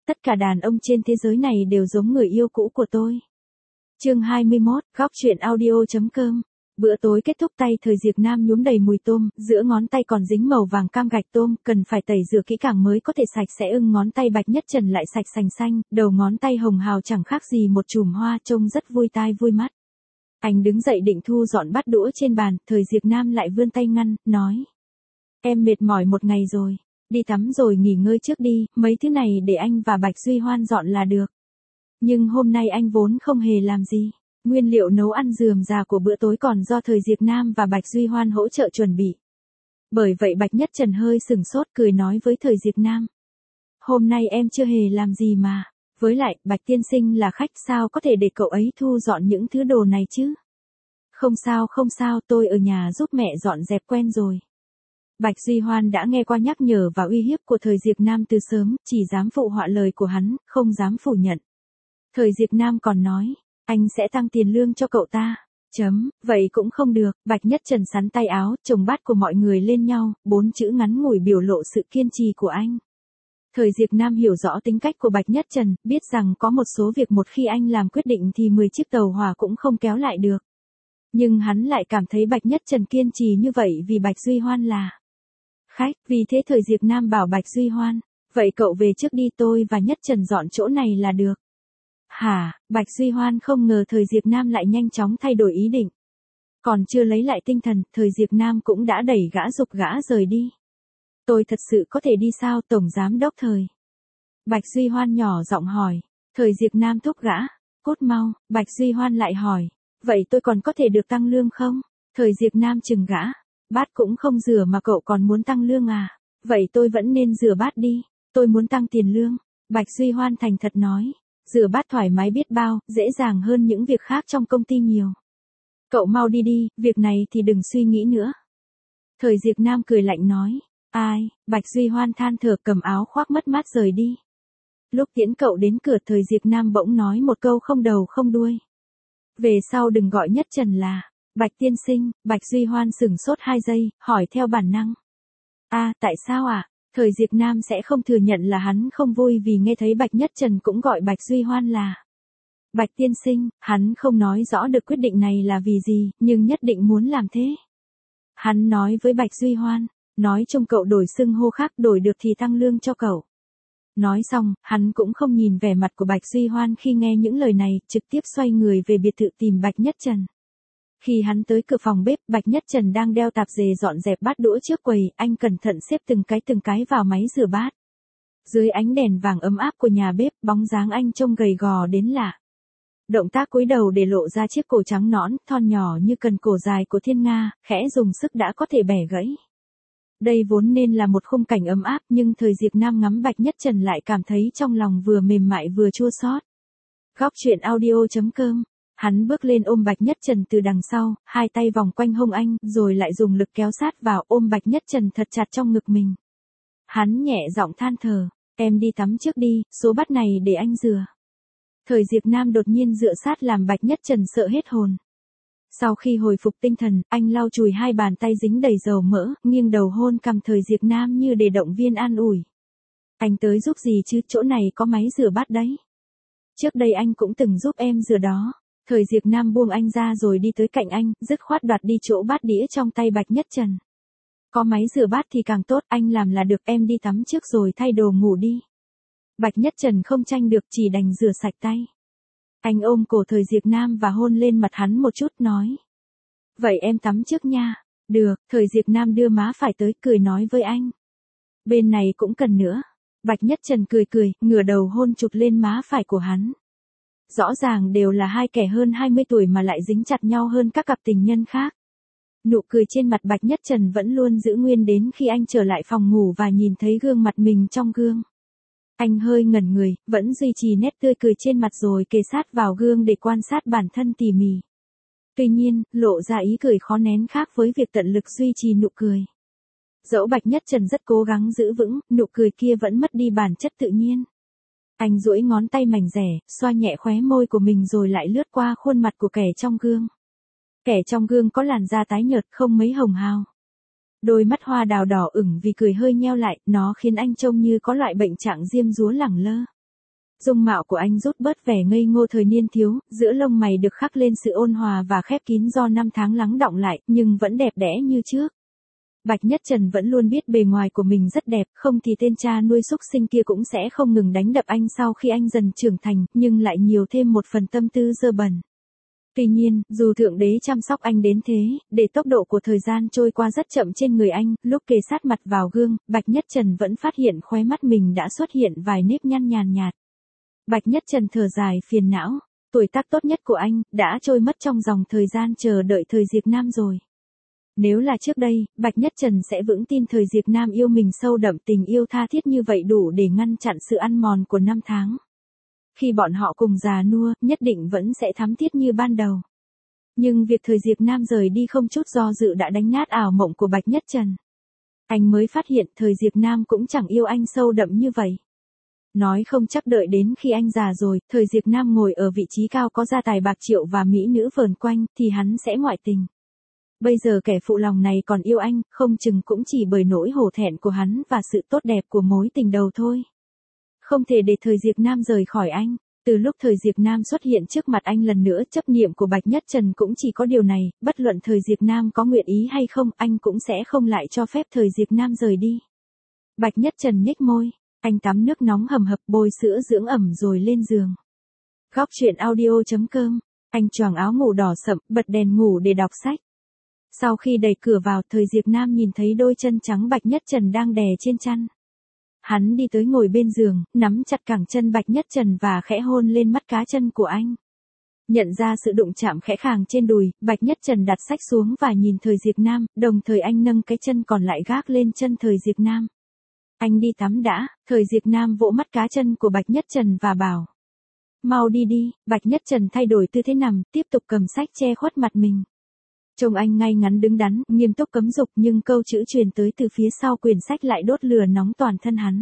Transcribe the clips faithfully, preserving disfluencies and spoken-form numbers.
tất cả đàn ông trên thế giới này đều giống người yêu cũ của tôi. Chương hai mươi mốt, góc truyện audio.com. Bữa tối kết thúc, tay Thời Diệp Nam nhuốm đầy mùi tôm, giữa ngón tay còn dính màu vàng cam gạch tôm, cần phải tẩy rửa kỹ càng mới có thể sạch sẽ. Ưng ngón tay Bạch Nhất Trần lại sạch sành xanh, đầu ngón tay hồng hào chẳng khác gì một chùm hoa, trông rất vui tai vui mắt. Anh đứng dậy định thu dọn bát đũa trên bàn, Thời Diệp Nam lại vươn tay ngăn, nói: "Em mệt mỏi một ngày rồi, đi tắm rồi nghỉ ngơi trước đi, mấy thứ này để anh và Bạch Duy Hoan dọn là được." Nhưng hôm nay anh vốn không hề làm gì. Nguyên liệu nấu ăn rườm rà của bữa tối còn do Thời Diệp Nam và Bạch Duy Hoan hỗ trợ chuẩn bị. Bởi vậy Bạch Nhất Trần hơi sừng sốt, cười nói với Thời Diệp Nam: "Hôm nay em chưa hề làm gì mà, với lại, Bạch tiên sinh là khách, sao có thể để cậu ấy thu dọn những thứ đồ này chứ?" "Không sao không sao, tôi ở nhà giúp mẹ dọn dẹp quen rồi." Bạch Duy Hoan đã nghe qua nhắc nhở và uy hiếp của Thời Diệp Nam từ sớm, chỉ dám phụ họa lời của hắn, không dám phủ nhận. Thời Diệp Nam còn nói: "Anh sẽ tăng tiền lương cho cậu ta." Chấm, vậy cũng không được. Bạch Nhất Trần sắn tay áo, chồng bát của mọi người lên nhau, bốn chữ ngắn ngủi biểu lộ sự kiên trì của anh. Thời Diệp Nam hiểu rõ tính cách của Bạch Nhất Trần, biết rằng có một số việc một khi anh làm quyết định thì mười chiếc tàu hỏa cũng không kéo lại được. Nhưng hắn lại cảm thấy Bạch Nhất Trần kiên trì như vậy vì Bạch Duy Hoan là khách, vì thế Thời Diệp Nam bảo Bạch Duy Hoan: "Vậy cậu về trước đi, tôi và Nhất Trần dọn chỗ này là được." Hả? Bạch Duy Hoan không ngờ Thời Diệp Nam lại nhanh chóng thay đổi ý định. Còn chưa lấy lại tinh thần, Thời Diệp Nam cũng đã đẩy gã giục gã rời đi. "Tôi thật sự có thể đi sao, Tổng Giám Đốc Thời?" Bạch Duy Hoan nhỏ giọng hỏi. Thời Diệp Nam thúc gã: "Cút mau." Bạch Duy Hoan lại hỏi: "Vậy tôi còn có thể được tăng lương không?" Thời Diệp Nam chừng gã: "Bát cũng không rửa mà cậu còn muốn tăng lương à? Vậy tôi vẫn nên rửa bát đi, tôi muốn tăng tiền lương." Bạch Duy Hoan thành thật nói: "Rửa bát thoải mái biết bao, dễ dàng hơn những việc khác trong công ty nhiều. Cậu mau đi đi, việc này thì đừng suy nghĩ nữa." Thời Diệp Nam cười lạnh nói: "Ai?" Bạch Duy Hoan than thở cầm áo khoác mất mát rời đi. Lúc tiễn cậu đến cửa, Thời Diệp Nam bỗng nói một câu không đầu không đuôi: "Về sau đừng gọi Nhất Trần là Bạch tiên sinh." Bạch Duy Hoan sửng sốt hai giây, hỏi theo bản năng: "A, à, tại sao ạ?" À? Thời Diệp Nam sẽ không thừa nhận là hắn không vui vì nghe thấy Bạch Nhất Trần cũng gọi Bạch Duy Hoan là Bạch tiên sinh. Hắn không nói rõ được quyết định này là vì gì, nhưng nhất định muốn làm thế. Hắn nói với Bạch Duy Hoan: "Nói trông cậu đổi xưng hô khác, đổi được thì tăng lương cho cậu." Nói xong, hắn cũng không nhìn vẻ mặt của Bạch Duy Hoan khi nghe những lời này, trực tiếp xoay người về biệt thự tìm Bạch Nhất Trần. Khi hắn tới cửa phòng bếp, Bạch Nhất Trần đang đeo tạp dề dọn dẹp bát đũa trước quầy, anh cẩn thận xếp từng cái từng cái vào máy rửa bát. Dưới ánh đèn vàng ấm áp của nhà bếp, bóng dáng anh trông gầy gò đến lạ. Động tác cúi đầu để lộ ra chiếc cổ trắng nõn, thon nhỏ như cần cổ dài của thiên nga, khẽ dùng sức đã có thể bẻ gãy. Đây vốn nên là một khung cảnh ấm áp, nhưng Thời Diệp Nam ngắm Bạch Nhất Trần lại cảm thấy trong lòng vừa mềm mại vừa chua xót. Góc truyện audio.com. Hắn bước lên ôm Bạch Nhất Trần từ đằng sau, hai tay vòng quanh hông anh, rồi lại dùng lực kéo sát vào, ôm Bạch Nhất Trần thật chặt trong ngực mình. Hắn nhẹ giọng than thở: "Em đi tắm trước đi, số bát này để anh rửa." Thời Diệp Nam đột nhiên dựa sát làm Bạch Nhất Trần sợ hết hồn. Sau khi hồi phục tinh thần, anh lau chùi hai bàn tay dính đầy dầu mỡ, nghiêng đầu hôn cằm Thời Diệp Nam như để động viên an ủi. "Anh tới giúp gì chứ, chỗ này có máy rửa bát đấy. Trước đây anh cũng từng giúp em rửa đó." Thời Diệp Nam buông anh ra rồi đi tới cạnh anh, dứt khoát đoạt đi chỗ bát đĩa trong tay Bạch Nhất Trần. "Có máy rửa bát thì càng tốt, anh làm là được, em đi tắm trước rồi thay đồ ngủ đi." Bạch Nhất Trần không tranh được, chỉ đành rửa sạch tay. Anh ôm cổ Thời Diệp Nam và hôn lên mặt hắn một chút, nói: "Vậy em tắm trước nha." "Được." Thời Diệp Nam đưa má phải tới, cười nói với anh: "Bên này cũng cần nữa." Bạch Nhất Trần cười cười, ngửa đầu hôn chụp lên má phải của hắn. Rõ ràng đều là hai kẻ hơn hai mươi tuổi mà lại dính chặt nhau hơn các cặp tình nhân khác. Nụ cười trên mặt Bạch Nhất Trần vẫn luôn giữ nguyên đến khi anh trở lại phòng ngủ và nhìn thấy gương mặt mình trong gương. Anh hơi ngẩn người, vẫn duy trì nét tươi cười trên mặt rồi kề sát vào gương để quan sát bản thân tỉ mỉ. Tuy nhiên, lộ ra ý cười khó nén khác với việc tận lực duy trì nụ cười. Dẫu Bạch Nhất Trần rất cố gắng giữ vững, nụ cười kia vẫn mất đi bản chất tự nhiên. Anh duỗi ngón tay mảnh dẻ, xoa nhẹ khóe môi của mình rồi lại lướt qua khuôn mặt của kẻ trong gương. Kẻ trong gương có làn da tái nhợt không mấy hồng hào. Đôi mắt hoa đào đỏ ửng vì cười hơi nheo lại, nó khiến anh trông như có loại bệnh trạng diêm dúa lẳng lơ. Dung mạo của anh rút bớt vẻ ngây ngô thời niên thiếu, giữa lông mày được khắc lên sự ôn hòa và khép kín do năm tháng lắng đọng lại, nhưng vẫn đẹp đẽ như trước. Bạch Nhất Trần vẫn luôn biết bề ngoài của mình rất đẹp, không thì tên cha nuôi súc sinh kia cũng sẽ không ngừng đánh đập anh sau khi anh dần trưởng thành, nhưng lại nhiều thêm một phần tâm tư dơ bẩn. Tuy nhiên, dù Thượng Đế chăm sóc anh đến thế, để tốc độ của thời gian trôi qua rất chậm trên người anh, lúc kề sát mặt vào gương, Bạch Nhất Trần vẫn phát hiện khóe mắt mình đã xuất hiện vài nếp nhăn nhàn nhạt. Bạch Nhất Trần thở dài phiền não, tuổi tác tốt nhất của anh, đã trôi mất trong dòng thời gian chờ đợi thời Diệp Nam rồi. Nếu là trước đây, Bạch Nhất Trần sẽ vững tin thời Diệp Nam yêu mình sâu đậm, tình yêu tha thiết như vậy đủ để ngăn chặn sự ăn mòn của năm tháng. Khi bọn họ cùng già nua, nhất định vẫn sẽ thắm thiết như ban đầu. Nhưng việc thời Diệp Nam rời đi không chút do dự đã đánh nát ảo mộng của Bạch Nhất Trần. Anh mới phát hiện thời Diệp Nam cũng chẳng yêu anh sâu đậm như vậy. Nói không chắc đợi đến khi anh già rồi, thời Diệp Nam ngồi ở vị trí cao có gia tài bạc triệu và mỹ nữ vờn quanh, thì hắn sẽ ngoại tình. Bây giờ kẻ phụ lòng này còn yêu anh, không chừng cũng chỉ bởi nỗi hổ thẹn của hắn và sự tốt đẹp của mối tình đầu thôi. Không thể để thời Diệp Nam rời khỏi anh. Từ lúc thời Diệp Nam xuất hiện trước mặt anh lần nữa, chấp niệm của Bạch Nhất Trần cũng chỉ có điều này, bất luận thời Diệp Nam có nguyện ý hay không, anh cũng sẽ không lại cho phép thời Diệp Nam rời đi. Bạch Nhất Trần nhếch môi, anh tắm nước nóng hầm hập bôi sữa dưỡng ẩm rồi lên giường. Góc truyện audio chấm com, anh choàng áo ngủ đỏ sậm, bật đèn ngủ để đọc sách. Sau khi đẩy cửa vào, thời Diệp Nam nhìn thấy đôi chân trắng Bạch Nhất Trần đang đè trên chăn. Hắn đi tới ngồi bên giường, nắm chặt cẳng chân Bạch Nhất Trần và khẽ hôn lên mắt cá chân của anh. Nhận ra sự đụng chạm khẽ khàng trên đùi, Bạch Nhất Trần đặt sách xuống và nhìn thời Diệp Nam, đồng thời anh nâng cái chân còn lại gác lên chân thời Diệp Nam. Anh đi tắm đã, thời Diệp Nam vỗ mắt cá chân của Bạch Nhất Trần và bảo. Mau đi đi, Bạch Nhất Trần thay đổi tư thế nằm, tiếp tục cầm sách che khuất mặt mình. Trông anh ngay ngắn đứng đắn, nghiêm túc cấm dục, nhưng câu chữ truyền tới từ phía sau quyển sách lại đốt lửa nóng toàn thân hắn.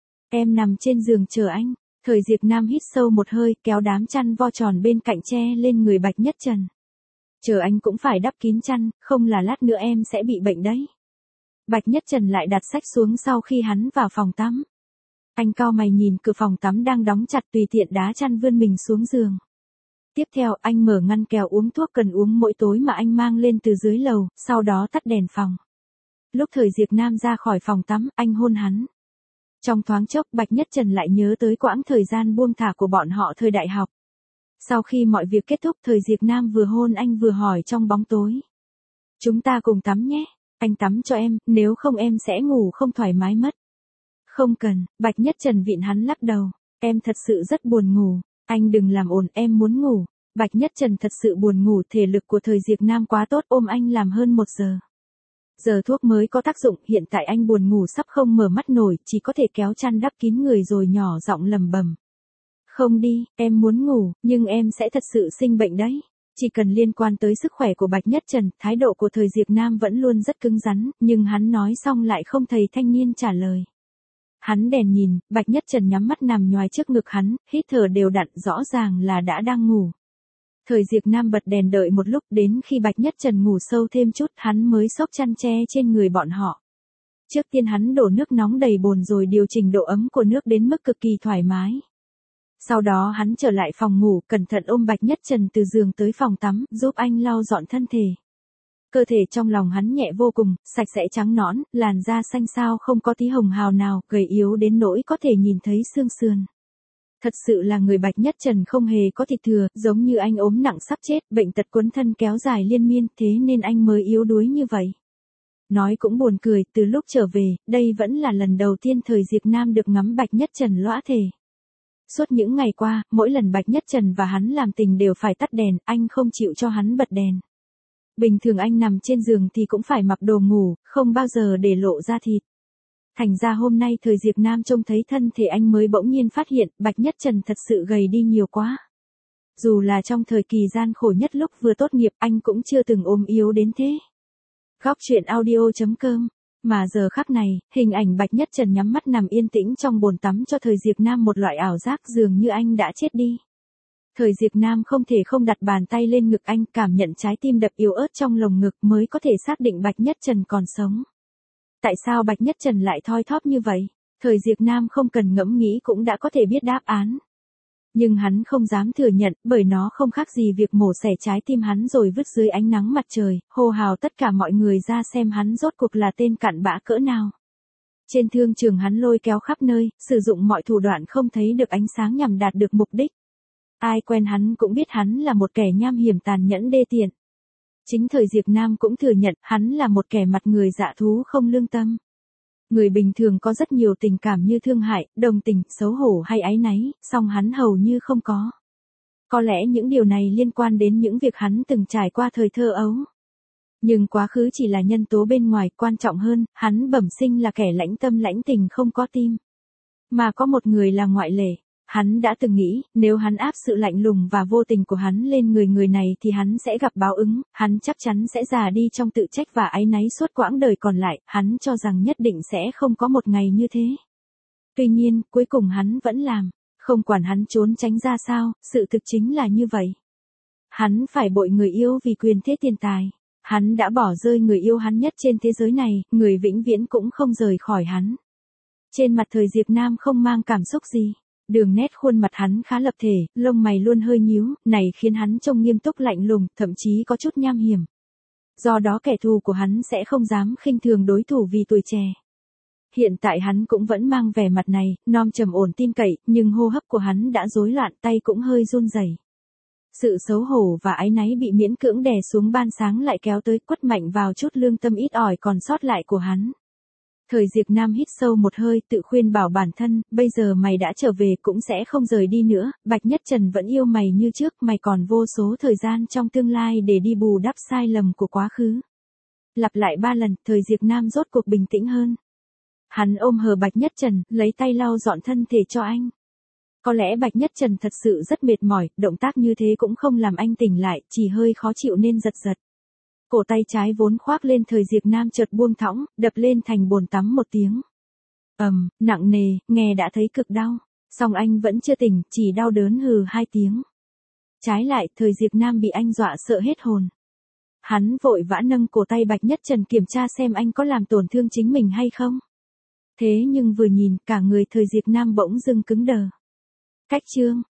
Em nằm trên giường chờ anh. Thời Diệp Nam hít sâu một hơi, kéo đám chăn vo tròn bên cạnh che lên người Bạch Nhất Trần. Chờ anh cũng phải đắp kín chăn, không là lát nữa em sẽ bị bệnh đấy. Bạch Nhất Trần lại đặt sách xuống sau khi hắn vào phòng tắm. Anh cau mày nhìn cửa phòng tắm đang đóng chặt, tùy tiện đá chăn vươn mình xuống giường. Tiếp theo, anh mở ngăn kéo uống thuốc cần uống mỗi tối mà anh mang lên từ dưới lầu, sau đó tắt đèn phòng. Lúc thời Diệp Nam ra khỏi phòng tắm, anh hôn hắn. Trong thoáng chốc, Bạch Nhất Trần lại nhớ tới quãng thời gian buông thả của bọn họ thời đại học. Sau khi mọi việc kết thúc, thời Diệp Nam vừa hôn anh vừa hỏi trong bóng tối. Chúng ta cùng tắm nhé, anh tắm cho em, nếu không em sẽ ngủ không thoải mái mất. Không cần, Bạch Nhất Trần vịn hắn lắc đầu, em thật sự rất buồn ngủ. Anh đừng làm ồn, em muốn ngủ. Bạch Nhất Trần thật sự buồn ngủ, thể lực của thời Diệp Nam quá tốt, ôm anh làm hơn một giờ. Giờ thuốc mới có tác dụng, hiện tại anh buồn ngủ sắp không mở mắt nổi, chỉ có thể kéo chăn đắp kín người rồi nhỏ giọng lẩm bẩm. Không đi, em muốn ngủ, nhưng em sẽ thật sự sinh bệnh đấy. Chỉ cần liên quan tới sức khỏe của Bạch Nhất Trần, thái độ của thời Diệp Nam vẫn luôn rất cứng rắn, nhưng hắn nói xong lại không thấy thanh niên trả lời. Hắn đèn nhìn, Bạch Nhất Trần nhắm mắt nằm nhoài trước ngực hắn, hít thở đều đặn, rõ ràng là đã đang ngủ. Thời Diệp Nam bật đèn đợi một lúc, đến khi Bạch Nhất Trần ngủ sâu thêm chút, hắn mới xốc chăn che trên người bọn họ. Trước tiên hắn đổ nước nóng đầy bồn rồi điều chỉnh độ ấm của nước đến mức cực kỳ thoải mái. Sau đó hắn trở lại phòng ngủ, cẩn thận ôm Bạch Nhất Trần từ giường tới phòng tắm, giúp anh lau dọn thân thể. Cơ thể trong lòng hắn nhẹ vô cùng, sạch sẽ trắng nõn, làn da xanh xao không có tí hồng hào nào, gầy yếu đến nỗi có thể nhìn thấy xương sườn. Thật sự là người Bạch Nhất Trần không hề có thịt thừa, giống như anh ốm nặng sắp chết, bệnh tật quấn thân kéo dài liên miên, thế nên anh mới yếu đuối như vậy. Nói cũng buồn cười, từ lúc trở về, đây vẫn là lần đầu tiên thời Diệp Nam được ngắm Bạch Nhất Trần lõa thể. Suốt những ngày qua, mỗi lần Bạch Nhất Trần và hắn làm tình đều phải tắt đèn, anh không chịu cho hắn bật đèn. Bình thường anh nằm trên giường thì cũng phải mặc đồ ngủ, không bao giờ để lộ ra thịt. Thành ra hôm nay thời Diệp Nam trông thấy thân thể anh mới bỗng nhiên phát hiện, Bạch Nhất Trần thật sự gầy đi nhiều quá. Dù là trong thời kỳ gian khổ nhất lúc vừa tốt nghiệp, anh cũng chưa từng ốm yếu đến thế. Góc truyện audio chấm com. Mà giờ khắc này, hình ảnh Bạch Nhất Trần nhắm mắt nằm yên tĩnh trong bồn tắm cho thời Diệp Nam một loại ảo giác dường như anh đã chết đi. Thời Diệp Nam không thể không đặt bàn tay lên ngực anh, cảm nhận trái tim đập yếu ớt trong lồng ngực mới có thể xác định Bạch Nhất Trần còn sống. Tại sao Bạch Nhất Trần lại thoi thóp như vậy? Thời Diệp Nam không cần ngẫm nghĩ cũng đã có thể biết đáp án. Nhưng hắn không dám thừa nhận, bởi nó không khác gì việc mổ xẻ trái tim hắn rồi vứt dưới ánh nắng mặt trời, hô hào tất cả mọi người ra xem hắn rốt cuộc là tên cặn bã cỡ nào. Trên thương trường hắn lôi kéo khắp nơi, sử dụng mọi thủ đoạn không thấy được ánh sáng nhằm đạt được mục đích. Ai quen hắn cũng biết hắn là một kẻ nham hiểm tàn nhẫn đê tiện. Chính thời Diệp Nam cũng thừa nhận hắn là một kẻ mặt người dạ thú không lương tâm. Người bình thường có rất nhiều tình cảm như thương hại, đồng tình, xấu hổ hay áy náy, song hắn hầu như không có. Có lẽ những điều này liên quan đến những việc hắn từng trải qua thời thơ ấu. Nhưng quá khứ chỉ là nhân tố bên ngoài, quan trọng hơn, hắn bẩm sinh là kẻ lãnh tâm lãnh tình không có tim. Mà có một người là ngoại lệ. Hắn đã từng nghĩ, nếu hắn áp sự lạnh lùng và vô tình của hắn lên người người này thì hắn sẽ gặp báo ứng, hắn chắc chắn sẽ già đi trong tự trách và áy náy suốt quãng đời còn lại, hắn cho rằng nhất định sẽ không có một ngày như thế. Tuy nhiên, cuối cùng hắn vẫn làm, không quản hắn trốn tránh ra sao, sự thực chính là như vậy. Hắn phải bội người yêu vì quyền thế tiền tài. Hắn đã bỏ rơi người yêu hắn nhất trên thế giới này, người vĩnh viễn cũng không rời khỏi hắn. Trên mặt thời Diệp Nam không mang cảm xúc gì. Đường nét khuôn mặt hắn khá lập thể, lông mày luôn hơi nhíu, này khiến hắn trông nghiêm túc lạnh lùng, thậm chí có chút nham hiểm. Do đó kẻ thù của hắn sẽ không dám khinh thường đối thủ vì tuổi trẻ. Hiện tại hắn cũng vẫn mang vẻ mặt này, non trầm ổn tin cậy, nhưng hô hấp của hắn đã rối loạn, tay cũng hơi run rẩy. Sự xấu hổ và áy náy bị miễn cưỡng đè xuống ban sáng lại kéo tới quất mạnh vào chút lương tâm ít ỏi còn sót lại của hắn. Thời Diệp Nam hít sâu một hơi tự khuyên bảo bản thân, bây giờ mày đã trở về cũng sẽ không rời đi nữa, Bạch Nhất Trần vẫn yêu mày như trước, mày còn vô số thời gian trong tương lai để đi bù đắp sai lầm của quá khứ. Lặp lại ba lần, thời Diệp Nam rốt cuộc bình tĩnh hơn. Hắn ôm hờ Bạch Nhất Trần, lấy tay lau dọn thân thể cho anh. Có lẽ Bạch Nhất Trần thật sự rất mệt mỏi, động tác như thế cũng không làm anh tỉnh lại, chỉ hơi khó chịu nên giật giật. Cổ tay trái vốn khoác lên thời Diệp Nam chợt buông thõng, đập lên thành bồn tắm một tiếng. Ầm, nặng nề, nghe đã thấy cực đau. Song anh vẫn chưa tỉnh, chỉ đau đớn hừ hai tiếng. Trái lại, thời Diệp Nam bị anh dọa sợ hết hồn. Hắn vội vã nâng cổ tay Bạch Nhất Trần kiểm tra xem anh có làm tổn thương chính mình hay không. Thế nhưng vừa nhìn, cả người thời Diệp Nam bỗng dưng cứng đờ. Cách chương.